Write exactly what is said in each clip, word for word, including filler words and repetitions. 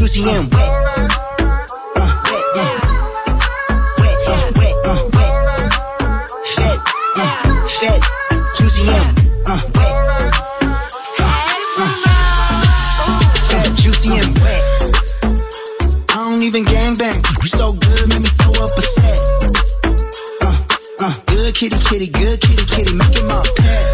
juicy and wet. Uh, wet, uh, wet, uh, wet, uh, wet. Fat, uh, fat, juicy and uh, wet. Uh, fat, juicy and wet. I don't even gangbang. You so good, make me throw up a set. Uh, uh, good kitty, kitty, good kitty, kitty, make it my pet.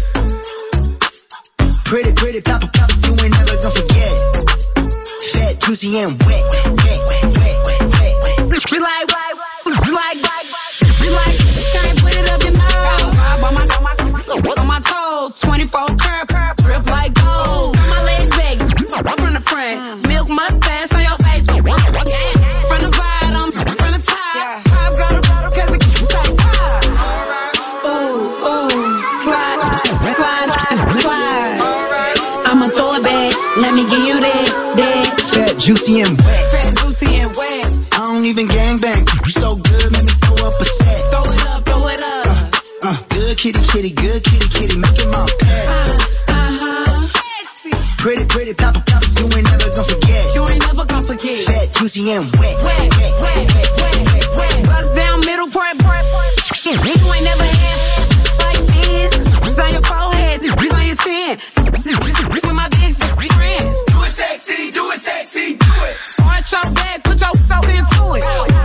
Pretty, pretty, papa, papa, you ain't never gonna forget. Fat, juicy, and wet, wet, wet, wet, wet, wet. We like, we like, we like, can't put it up your nose. On my, on my, on my toes, twenty-four curb, drip like gold. Turn my legs back, from the front, milk mustache on your face. From the bottom, from the top, pop go to bottom, cause the kids like pop. Ooh, ooh, slide, slide, slide. I'ma throw it back, let me give you that, that. Fat, juicy, and wet. Fat, juicy, and wet. I don't even gangbang. You so good, let me throw up a set. Throw it up, throw it up. Uh, uh, good kitty, kitty, good kitty, kitty, make it my pet. Uh, uh-huh. Sexy. Pretty, pretty, papa, papa, you ain't never gonna forget. You ain't never gonna forget. Fat, juicy, and wet. Wet, wet, wet, wet, wet, wet. Bust down middle part, part, part. You ain't never had like this. It's on your forehead, it's on your chin. With my big friends. Do it sexy, do it sexy, do it. Arch your back, put your soul into it.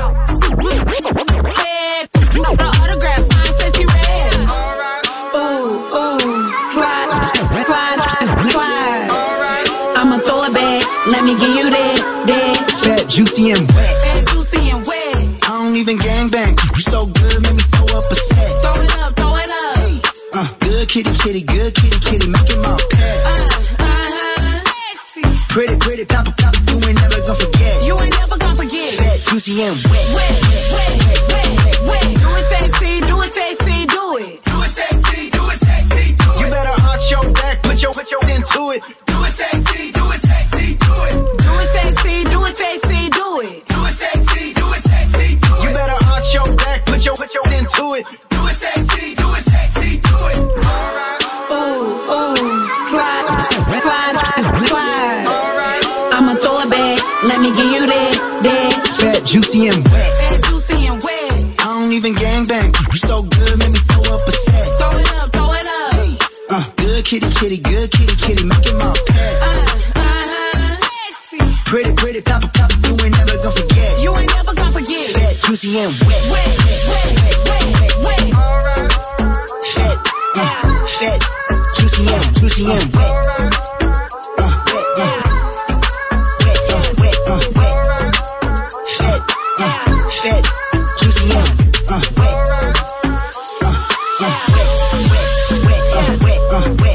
Head, the autograph sign says he read. Ooh, ooh, slide, slide, slide. I'ma throw it back, let me give you that, that. Fat, juicy, and wet. Fat, juicy, and wet. I don't even gangbang. You so good, make me throw up a set. Throw it up, throw it up. Uh, good kitty, kitty, good kitty, kitty, make it my pet. Uh, uh-huh. Sexy. Pretty, pretty, papa, papa, you ain't never gonna forget. You ain't never gonna forget. Fat, juicy, and wet. Wet, wet, wet, wet, wet. Do it sexy, do it sexy, do it. Do it sexy, do it sexy, do it. You better arch your back, put your, put your into it. Do it sexy, do it sexy, do it. Do it sexy, do it sexy, do it. Do it sexy, do it sexy, do it. You better arch your back, put your, put your into it. Do it sexy, do it sexy, do it. Ooh, ooh, slide, slide, slide. I'ma throw it back, let me give you that, that. Fat, juicy, and wet. Fat, juicy, and wet. I don't even gangbang. You so good, make me throw up a set. Throw it up, throw it up. Uh, good kitty, kitty, good kitty, kitty, make it my pet. Uh, uh-huh. Sexy. Pretty, pretty, papa, papa, you ain't never gonna forget. You ain't never gonna forget. Fat, juicy, and wet. Wet, wet, wet, wet, wet, wet. Fat, uh, fat, juicy, and juicy, and wet. Uh, wet, uh, wet, uh, wet, uh, wet. Fat, uh, fat, juicy, and uh, wet. Uh, uh, wet, wet, wet, uh, wet, uh, wet.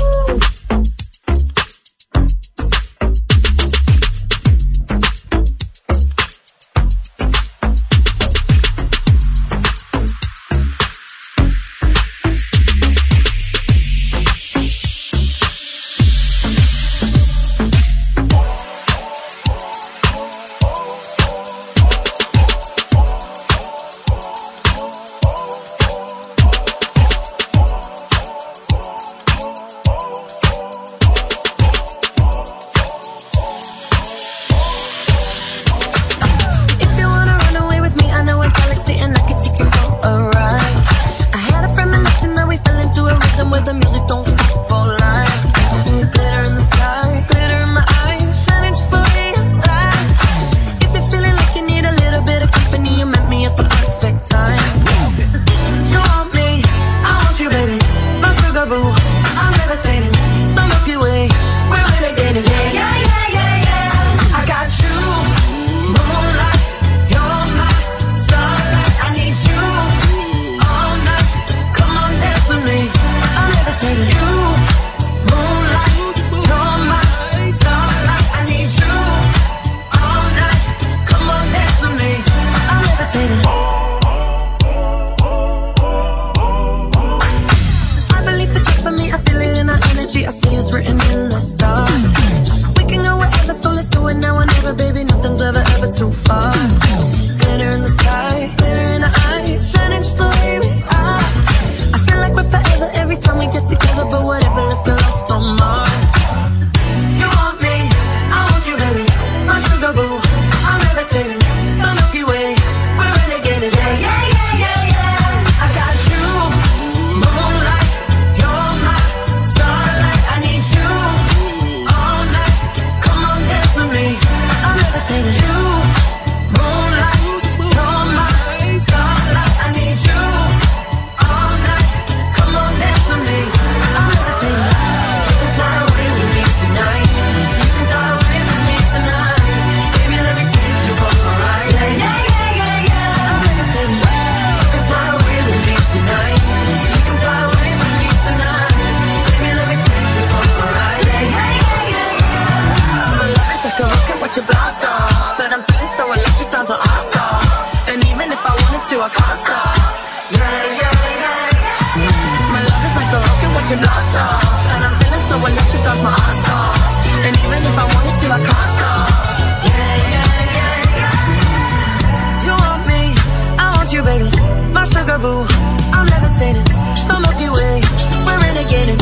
sugar boo, I'm levitating, the Milky Way, we're renegading.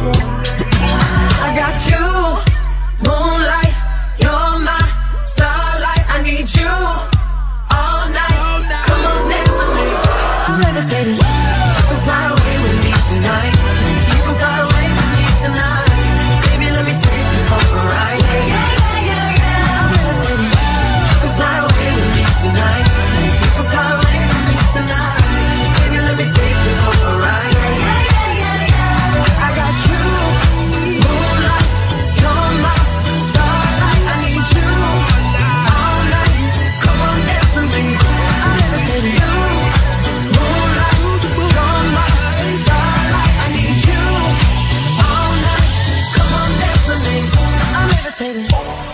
I got you, moonlight, you're my starlight. I need you all night. Come on, dance with me. I'm levitating. You can fly away with me tonight. You can fly away with me tonight. Baby, let me take you for a ride. Yeah, yeah, yeah, yeah. I'm levitating. You can fly away with me tonight. You can fly away with me tonight. Baby, let me take you for a ride. Yeah, yeah, yeah, yeah. I got you, moonlight, you're my starlight. I need you all night. Come on, dance with me. I'm levitating. You, moonlight, you're my starlight. I need you all night. Come on, dance with me. I'm levitating.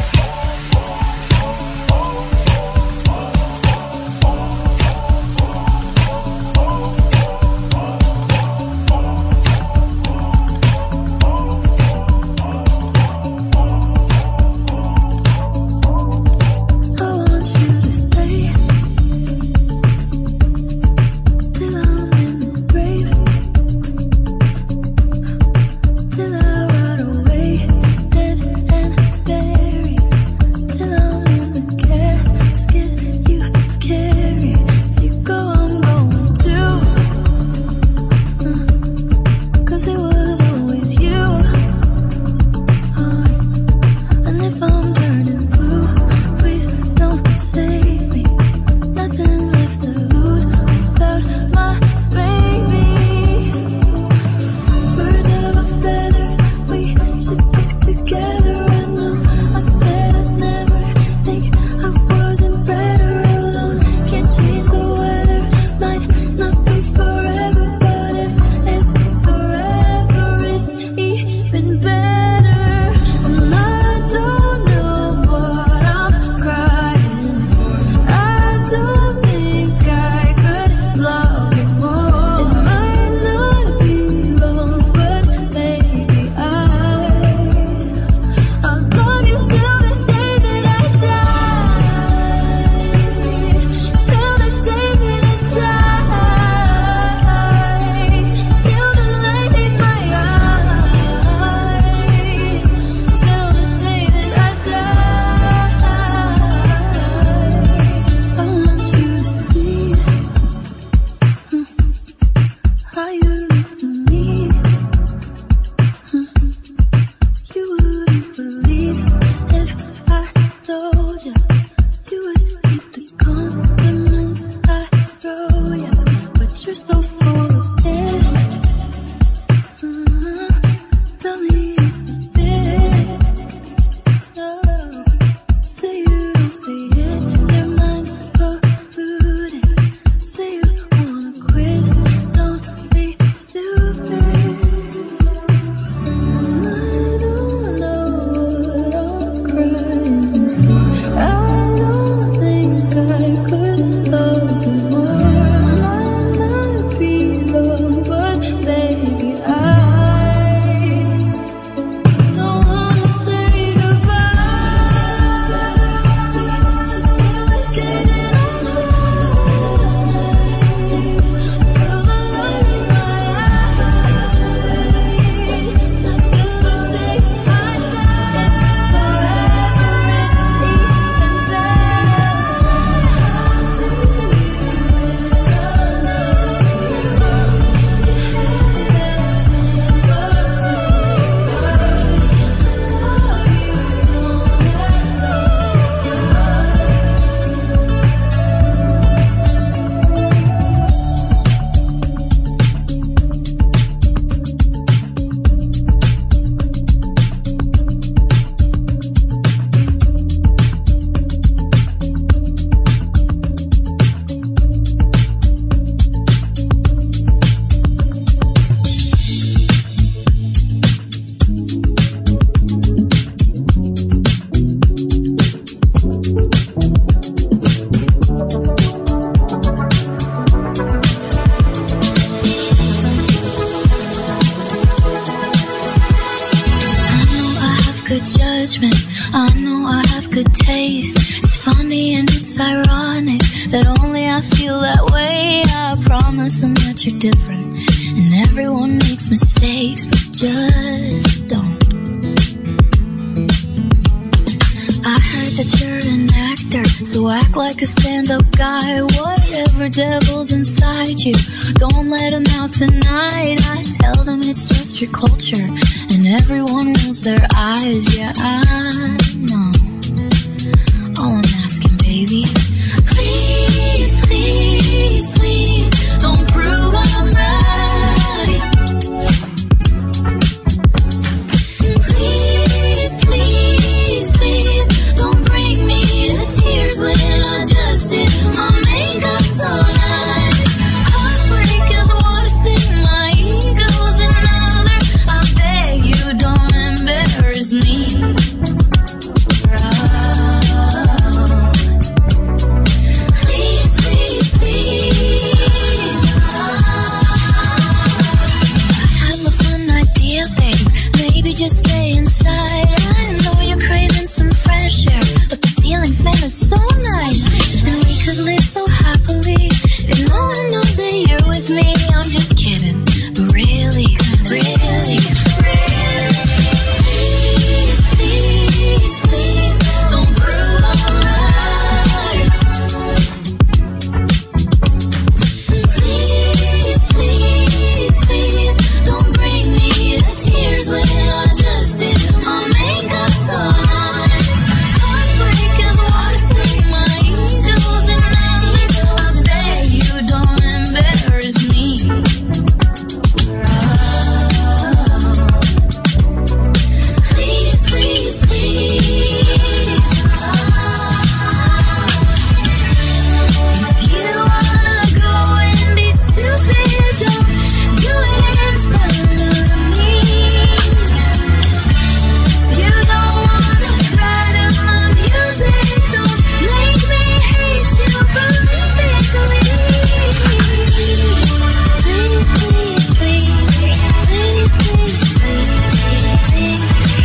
judgment. I know I have good taste. It's funny and it's ironic that only I feel that way. I promise promise them that you're different. And everyone makes mistakes, but just don't. I heard that you're an actor, so act like a stand-up guy. Whatever devil's inside you, don't let him out tonight. I tell them it's just your culture, and everyone rolls their eyes. Yeah, I know. All I'm asking, baby, please, please, please, don't prove I'm right. Please, please, please, don't bring me to tears when I just did my makeup so nice. Heartbreak is one thing, my ego's another. I beg you, don't embarrass me. Please, please, please. I have a fun idea, babe. Maybe just stay inside. I know you're craving some fresh air, but the ceiling fan is so nice, and we could live so happily if no one knows that you're with me. I'm just kidding, but really, really, really, please, please, please, don't prove I'm right. Please, please, please, don't bring me to tears when I just did my makeup so nice. Heartbreak is one thing, my ego's another. I beg you, don't embarrass me. Please, please, please. If you wanna go and be stupid, don't do it in front of me. If you don't wanna cry to my music, don't make me hate you politically. Please, please, please, please, please, please, please,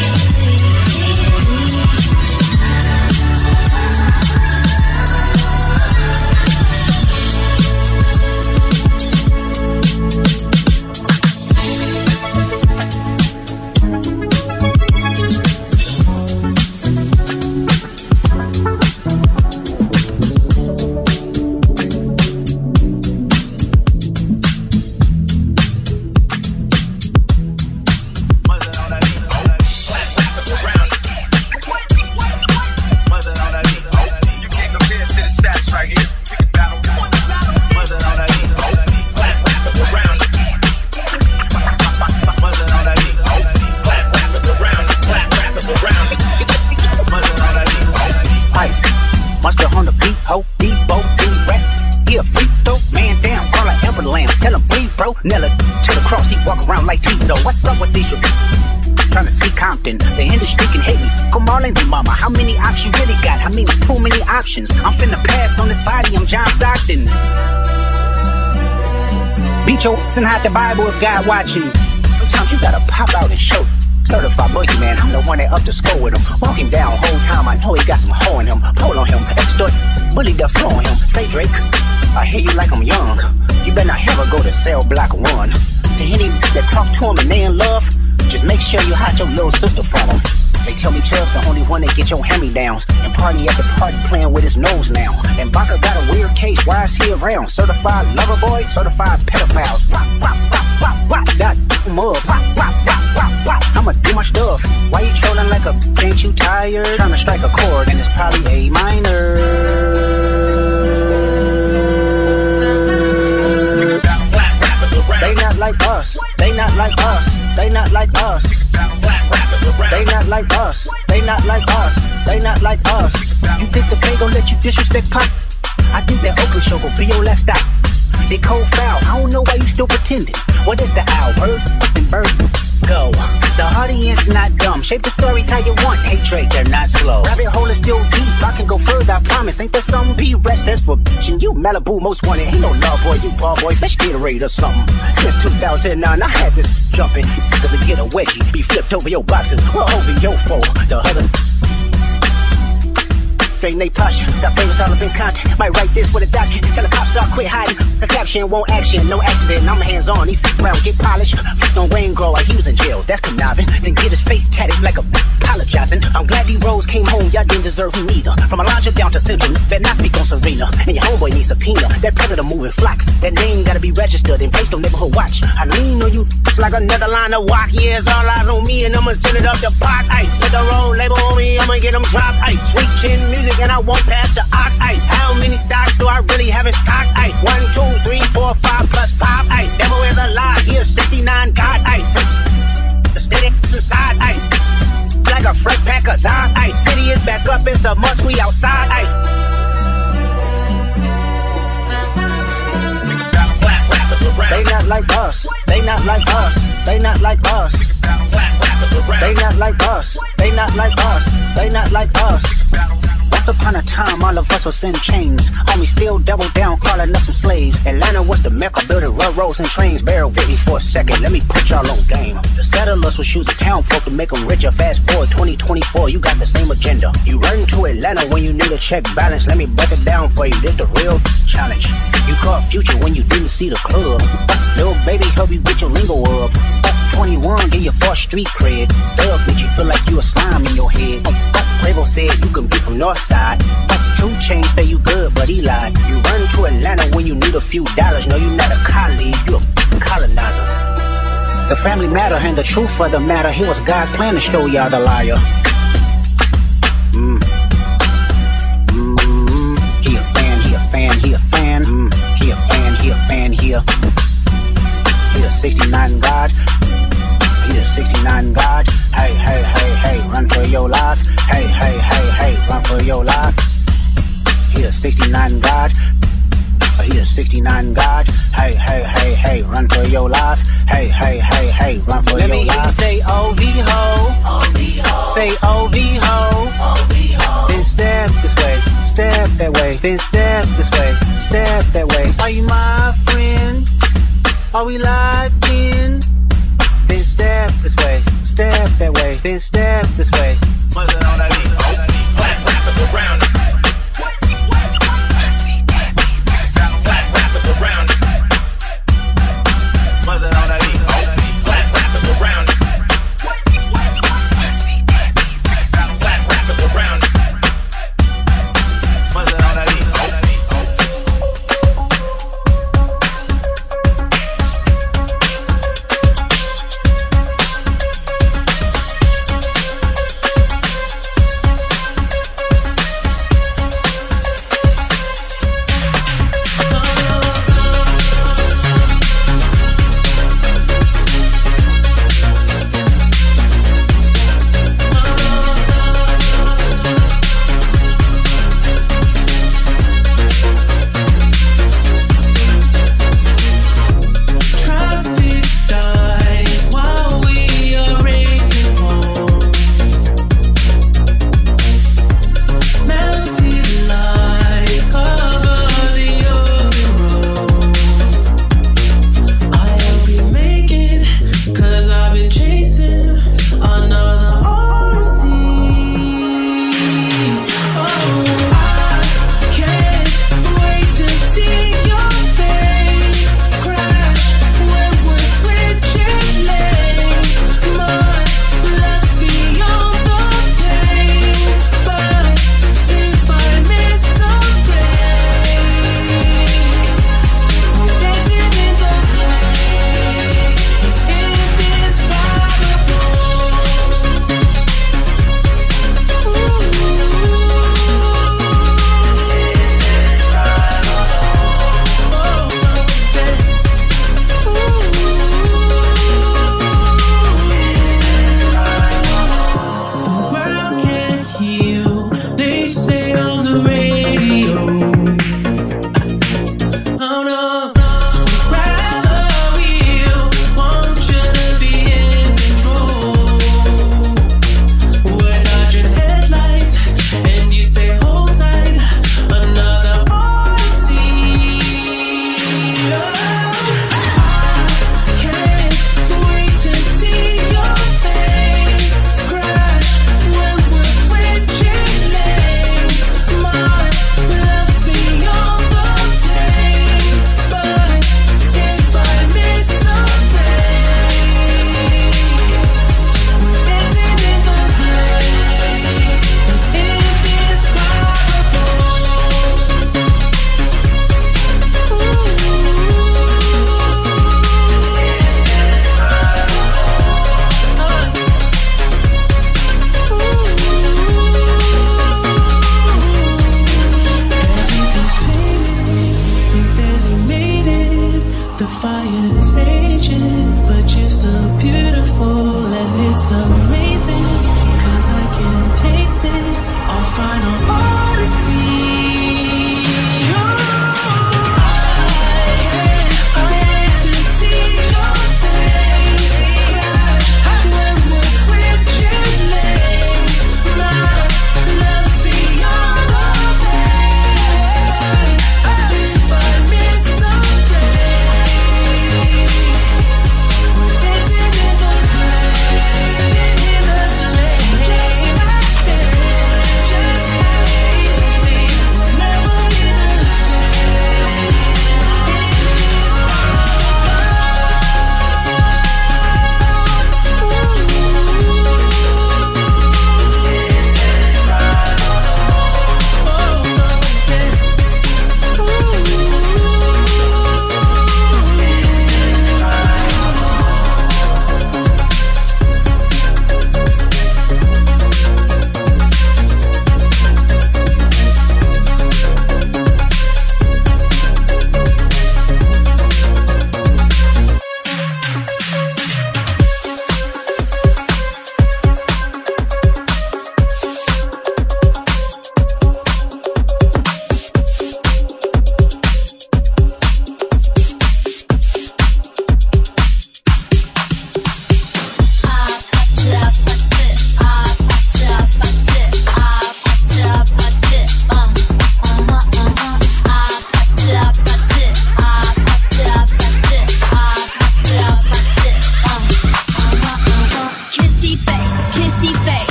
You can't compare to the stats right here. We can battle. Mother on that beat. Clap, clap around it. Mother on that beat. Clap, clap around it. Clap, clap around it. Mother on that beat. Hey, monster on the beat, ho, Debo, D-Rap. Yeah, free throw, man down, call an amber lamb. Tell him breathe, bro. Nella to the cross, he walk around like Tizo. What's up with these? Trying to see Compton, the industry can hate me. Come all in, mama. How many options you really got? I mean, too many options. I'm finna pass on this body. I'm John Stockton. Beat your ass and hide the Bible if God watching. Sometimes you gotta pop out and show. Certified boogeyman, I'm the one that up the score with him. Walking down whole time, I know he got some hoe in him. Pull on him, extort, bully the flow on him. Say Drake, I hear you like I'm young. You better not ever go to cell block one. To any that talk to him and they in love, just make sure you hide your little sister from him. They tell me Chubb's the only one that get your hand-me-downs. And party at the party playing with his nose now. And Baka got a weird case, why is he around? Certified lover boy, certified pedophiles. Rock, rock, rock, rock, rock, that mug. Rock, rock, rock, rock, rock. I'ma do my stuff. Why you trolling like a, ain't you tired? Trying to strike a chord and it's probably A minor. They not like us. They not like us. They not like us. They not like us. They not like us. They not like us. You think the pay gon' let you disrespect Pop? I think that Oakland show gon' be your last stop. They cold foul. I don't know why you still pretending. What is the owl? Bird? Fucking bird. Go. The audience not dumb. Shape the stories how you want. Hatred, they're not slow. Rabbit hole is still deep. I can go further, I promise. Ain't there some B-rest that's for bitchin'? You Malibu most wanted. Ain't no love boy, you ball boy. Fresh Gatorade or something. Since two thousand nine, I had this jumping. Cause to get a wedgie, be flipped over your boxes. We're over your foe. The other Straighten they posture, the fingers all up in contact. Might write this with a doctor. Tell the cops start quit hiding. The caption won't action, no accident. I'm hands on. He freak around, get polished. Freak on rain grow like he was in jail. That's conniving. Then get his face tatted like a apologizing. I'm glad these Rose came home. Y'all didn't deserve him either. From Elijah down to Simpson, better not speak on Serena. And your homeboy needs subpoena. That predator moving flocks. That name gotta be registered and placed on neighborhood watch. I lean on you like another line of walk. Yeah, it's all eyes on me and I'ma send it up the box. Ayy, put the road label on me. I'ma get them dropped. Ayy, sweet chin music and I won't pass the ox. Ayy, how many stocks do I really have in stock? Ayy, one, two, three, four, five plus five. Ayy, devil is a lie. Here, sixty-nine God. Ayy, the steady inside. Ayy, like a fresh pack of Zod. Ayy, city is back up. It's a must. We outside. Ayy. They not like us. They not like us. They not like us. They not like us. They not like us. They not like us. Once upon a time, all of us was in chains. Homie still double down, calling us some slaves. Atlanta was the mecca, building railroads and trains. Bear with me for a second, let me put y'all on game. The settlers was choosing town folk to make them richer. Fast forward twenty twenty-four, you got the same agenda. You run to Atlanta when you need a check balance. Let me break it down for you, this the real challenge. You caught Future when you didn't see the club. Little baby help you get your lingo up. twenty-one, get your first street cred. Thug make you feel like you a slime in your head. Quavo said you can be from Northside. Two Chainz say you good, but he lied. You run to Atlanta when you need a few dollars. No, you not a colleague, you a colonizer. The family matter and the truth of the matter. Here was God's plan to show y'all the liar. Mm. Mm. He a fan, he a fan, he a fan. Mm. He a fan, he a fan, he a. He a sixty-nine God. He a sixty-nine God. Hey, hey, hey, hey, run for your life. Hey, hey, hey, hey, run for your life. He a sixty-nine God. He a sixty-nine God. Hey, hey, hey, hey, run for your life. Hey, hey, hey, hey, run for Let your life. Let me hear you say O V ho. O V ho. Say O V ho. O V ho. Then step this way, step that way. Then step this way, step that way. Are you my friend? Are we locked in? Then step this way, step that way. Then step this way. What's it on that beat? Oh, black rappers around us. Black rappers around us. What's it on that beat? Oh, black rappers around us. Black rappers around us. What's it on that beat? fire is raging, but you're still beautiful and it's amazing, cause I can taste it, our final odyssey.